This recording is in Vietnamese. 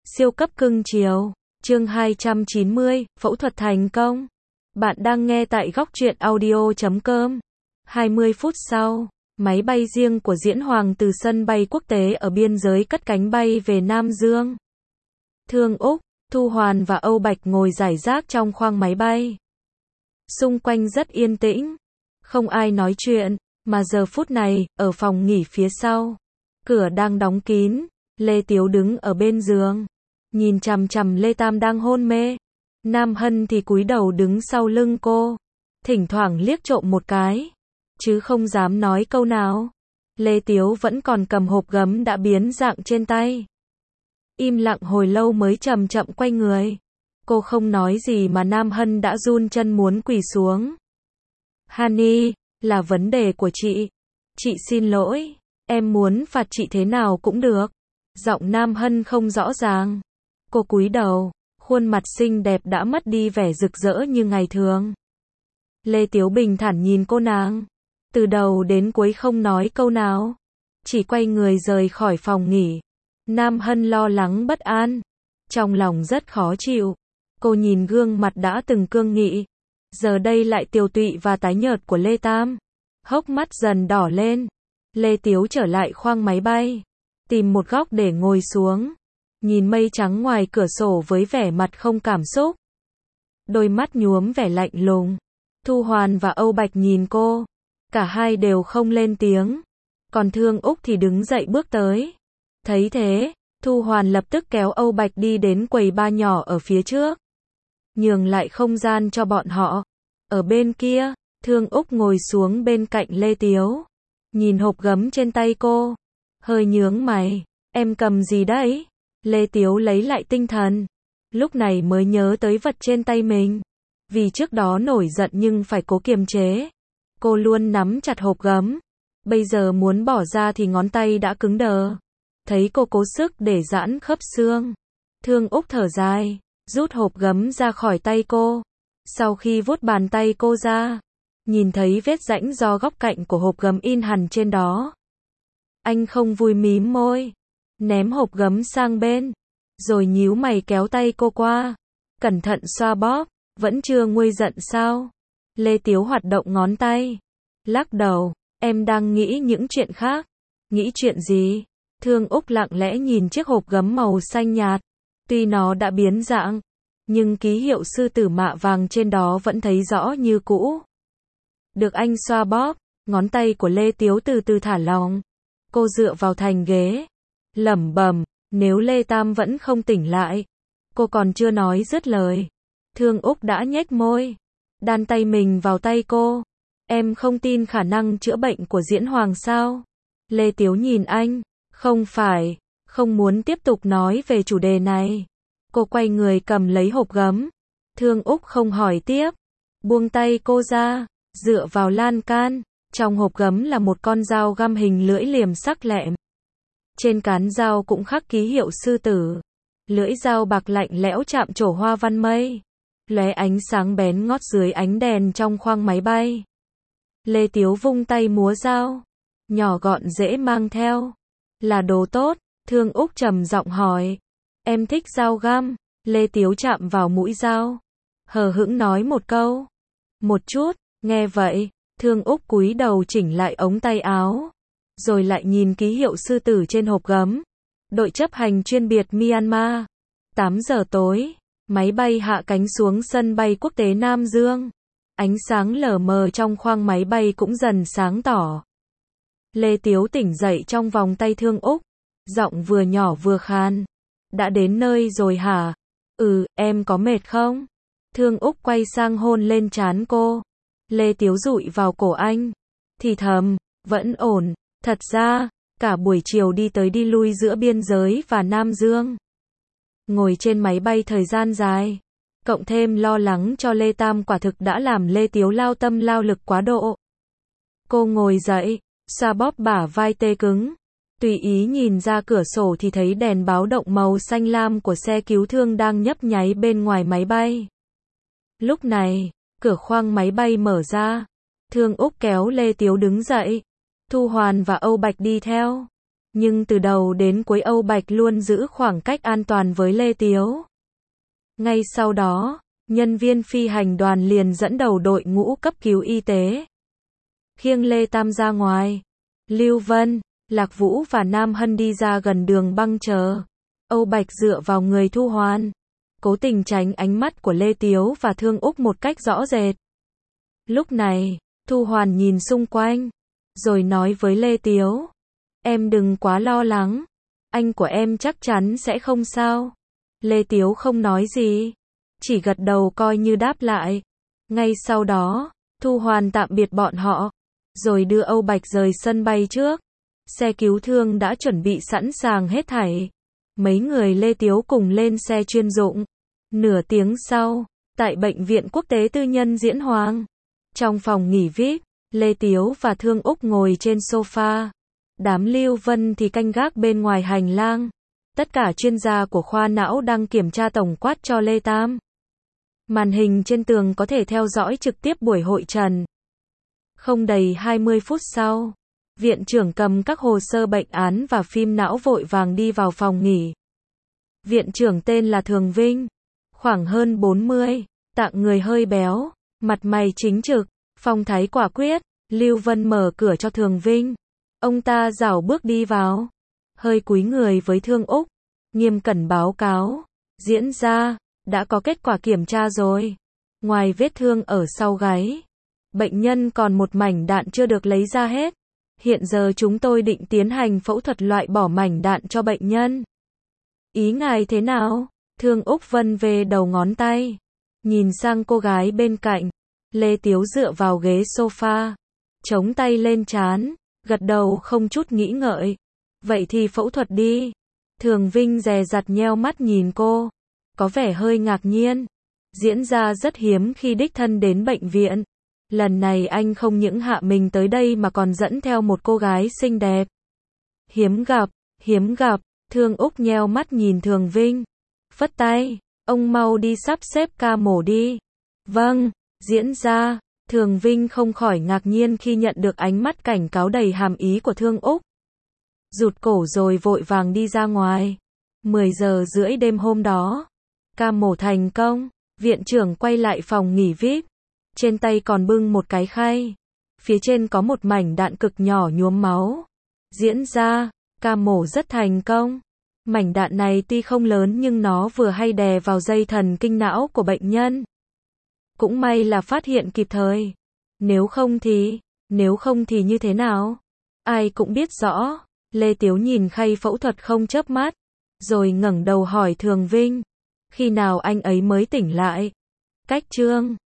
Siêu cấp cưng chiều. Chương 290, phẫu thuật thành công. Bạn đang nghe tại góc truyện audio.com. 20 phút sau, máy bay riêng của Diễn Hoàng từ sân bay quốc tế ở biên giới cất cánh bay về Nam Dương. Thương Úc, Thu Hoàn và Âu Bạch ngồi rải rác trong khoang máy bay. Xung quanh rất yên tĩnh, không ai nói chuyện, mà giờ phút này, ở phòng nghỉ phía sau, cửa đang đóng kín, Lê Tiếu đứng ở bên giường, nhìn chằm chằm Lê Tam đang hôn mê. Nam Hân thì cúi đầu đứng sau lưng cô, thỉnh thoảng liếc trộm một cái, chứ không dám nói câu nào. Lê Tiếu vẫn còn cầm hộp gấm đã biến dạng trên tay. Im lặng hồi lâu mới chậm chậm quay người. Cô không nói gì mà Nam Hân đã run chân muốn quỳ xuống. Hani, là vấn đề của chị. Chị xin lỗi, em muốn phạt chị thế nào cũng được. Giọng Nam Hân không rõ ràng. Cô cúi đầu, khuôn mặt xinh đẹp đã mất đi vẻ rực rỡ như ngày thường. Lê Tiếu bình thản nhìn cô nàng, từ đầu đến cuối không nói câu nào, chỉ quay người rời khỏi phòng nghỉ. Nam Hân lo lắng bất an, trong lòng rất khó chịu. Cô nhìn gương mặt đã từng cương nghị, giờ đây lại tiều tụy và tái nhợt của Lê Tam, hốc mắt dần đỏ lên. Lê Tiếu trở lại khoang máy bay, tìm một góc để ngồi xuống, nhìn mây trắng ngoài cửa sổ với vẻ mặt không cảm xúc. Đôi mắt nhuốm vẻ lạnh lùng. Thu Hoàn và Âu Bạch nhìn cô, cả hai đều không lên tiếng. Còn Thương Úc thì đứng dậy bước tới. Thấy thế, Thu Hoàn lập tức kéo Âu Bạch đi đến quầy bar nhỏ ở phía trước, nhường lại không gian cho bọn họ. Ở bên kia, Thương Úc ngồi xuống bên cạnh Lê Tiếu, nhìn hộp gấm trên tay cô, hơi nhướng mày. Em cầm gì đấy? Lê Tiếu lấy lại tinh thần, lúc này mới nhớ tới vật trên tay mình. Vì trước đó nổi giận nhưng phải cố kiềm chế, cô luôn nắm chặt hộp gấm. Bây giờ muốn bỏ ra thì ngón tay đã cứng đờ. Thấy cô cố sức để giãn khớp xương, Thương Úc thở dài, rút hộp gấm ra khỏi tay cô. Sau khi vuốt bàn tay cô ra, nhìn thấy vết rãnh do góc cạnh của hộp gấm in hằn trên đó. Anh không vui mím môi, ném hộp gấm sang bên, rồi nhíu mày kéo tay cô qua, cẩn thận xoa bóp. Vẫn chưa nguôi giận sao? Lê Tiếu hoạt động ngón tay, lắc đầu, em đang nghĩ những chuyện khác. Nghĩ chuyện gì? Thương Úc lặng lẽ nhìn chiếc hộp gấm màu xanh nhạt, tuy nó đã biến dạng, nhưng ký hiệu sư tử mạ vàng trên đó vẫn thấy rõ như cũ. Được anh xoa bóp, ngón tay của Lê Tiếu từ từ thả lỏng. Cô dựa vào thành ghế, lẩm bẩm, nếu Lê Tam vẫn không tỉnh lại. Cô còn chưa nói dứt lời, Thương Úc đã nhếch môi, đan tay mình vào tay cô. Em không tin khả năng chữa bệnh của Diễn Hoàng sao? Lê Tiếu nhìn anh, không phải, không muốn tiếp tục nói về chủ đề này. Cô quay người cầm lấy hộp gấm. Thương Úc không hỏi tiếp, buông tay cô ra, dựa vào lan can. Trong hộp gấm là một con dao găm hình lưỡi liềm sắc lẹm. Trên cán dao cũng khắc ký hiệu sư tử. Lưỡi dao bạc lạnh lẽo chạm trổ hoa văn mây, lóe ánh sáng bén ngót dưới ánh đèn trong khoang máy bay. Lê Tiếu vung tay múa dao, nhỏ gọn dễ mang theo. Là đồ tốt? Thương Úc trầm giọng hỏi. Em thích dao găm. Lê Tiếu chạm vào mũi dao, hờ hững nói một câu. Một chút. Nghe vậy, Thương Úc cúi đầu chỉnh lại ống tay áo, rồi lại nhìn ký hiệu sư tử trên hộp gấm. Đội chấp hành chuyên biệt Myanmar. 8 giờ tối, máy bay hạ cánh xuống sân bay quốc tế Nam Dương. Ánh sáng lờ mờ trong khoang máy bay cũng dần sáng tỏ. Lê Tiếu tỉnh dậy trong vòng tay Thương Úc, giọng vừa nhỏ vừa khan. Đã đến nơi rồi hả? Em có mệt không? Thương Úc quay sang hôn lên trán cô. Lê Tiếu dụi vào cổ anh, thì thầm, vẫn ổn. Thật ra, cả buổi chiều đi tới đi lui giữa biên giới và Nam Dương, ngồi trên máy bay thời gian dài, cộng thêm lo lắng cho Lê Tam quả thực đã làm Lê Tiếu lao tâm lao lực quá độ. Cô ngồi dậy, xoa bóp bả vai tê cứng, tùy ý nhìn ra cửa sổ thì thấy đèn báo động màu xanh lam của xe cứu thương đang nhấp nháy bên ngoài máy bay. Lúc này, cửa khoang máy bay mở ra, Thương Úc kéo Lê Tiếu đứng dậy, Thu Hoàn và Âu Bạch đi theo. Nhưng từ đầu đến cuối Âu Bạch luôn giữ khoảng cách an toàn với Lê Tiếu. Ngay sau đó, nhân viên phi hành đoàn liền dẫn đầu đội ngũ cấp cứu y tế. Khiêng Lê Tam ra ngoài. Lưu Vân, Lạc Vũ và Nam Hân đi ra gần đường băng chờ. Âu Bạch dựa vào người Thu Hoan, cố tình tránh ánh mắt của Lê Tiếu và Thương Úc một cách rõ rệt. Lúc này, Thu Hoan nhìn xung quanh, rồi nói với Lê Tiếu, em đừng quá lo lắng, anh của em chắc chắn sẽ không sao. Lê Tiếu không nói gì, chỉ gật đầu coi như đáp lại. Ngay sau đó, Thu Hoan tạm biệt bọn họ, rồi đưa Âu Bạch rời sân bay trước. Xe cứu thương đã chuẩn bị sẵn sàng hết thảy. Mấy người Lê Tiếu cùng lên xe chuyên dụng. Nửa tiếng sau, tại Bệnh viện Quốc tế Tư nhân Diễn Hoàng, trong phòng nghỉ VIP, Lê Tiếu và Thương Úc ngồi trên sofa. Đám Lưu Vân thì canh gác bên ngoài hành lang. Tất cả chuyên gia của khoa não đang kiểm tra tổng quát cho Lê Tam. Màn hình trên tường có thể theo dõi trực tiếp buổi hội trần. Không đầy 20 phút sau, viện trưởng cầm các hồ sơ bệnh án và phim não vội vàng đi vào phòng nghỉ. Viện trưởng tên là Thường Vinh, khoảng hơn 40, tạng người hơi béo, mặt mày chính trực, phong thái quả quyết. Lưu Vân mở cửa cho Thường Vinh. Ông ta rảo bước đi vào, hơi cúi người với Thương Úc, nghiêm cẩn báo cáo. Diễn ra, đã có kết quả kiểm tra rồi. Ngoài vết thương ở sau gáy, bệnh nhân còn một mảnh đạn chưa được lấy ra hết. Hiện giờ chúng tôi định tiến hành phẫu thuật loại bỏ mảnh đạn cho bệnh nhân. Ý ngài thế nào? Thương Úc vân về đầu ngón tay, nhìn sang cô gái bên cạnh. Lê Tiếu dựa vào ghế sofa, chống tay lên trán, gật đầu không chút nghĩ ngợi. Vậy thì phẫu thuật đi. Thường Vinh dè dặt nheo mắt nhìn cô, có vẻ hơi ngạc nhiên. Diễn ra rất hiếm khi đích thân đến bệnh viện. Lần này anh không những hạ mình tới đây mà còn dẫn theo một cô gái xinh đẹp. Hiếm gặp, hiếm gặp. Thương Úc nheo mắt nhìn Thường Vinh, phất tay, ông mau đi sắp xếp ca mổ đi. Vâng, diễn ra. Thường Vinh không khỏi ngạc nhiên khi nhận được ánh mắt cảnh cáo đầy hàm ý của Thương Úc. Rụt cổ rồi vội vàng đi ra ngoài. 10 giờ rưỡi đêm hôm đó, ca mổ thành công. Viện trưởng quay lại phòng nghỉ VIP. Trên tay còn bưng một cái khay. Phía trên có một mảnh đạn cực nhỏ nhuốm máu. Diễn ra, ca mổ rất thành công. Mảnh đạn này tuy không lớn nhưng nó vừa hay đè vào dây thần kinh não của bệnh nhân. Cũng may là phát hiện kịp thời. Nếu không thì như thế nào? Ai cũng biết rõ. Lê Tiếu nhìn khay phẫu thuật không chớp mắt, rồi ngẩng đầu hỏi Thường Vinh, khi nào anh ấy mới tỉnh lại? Cách chương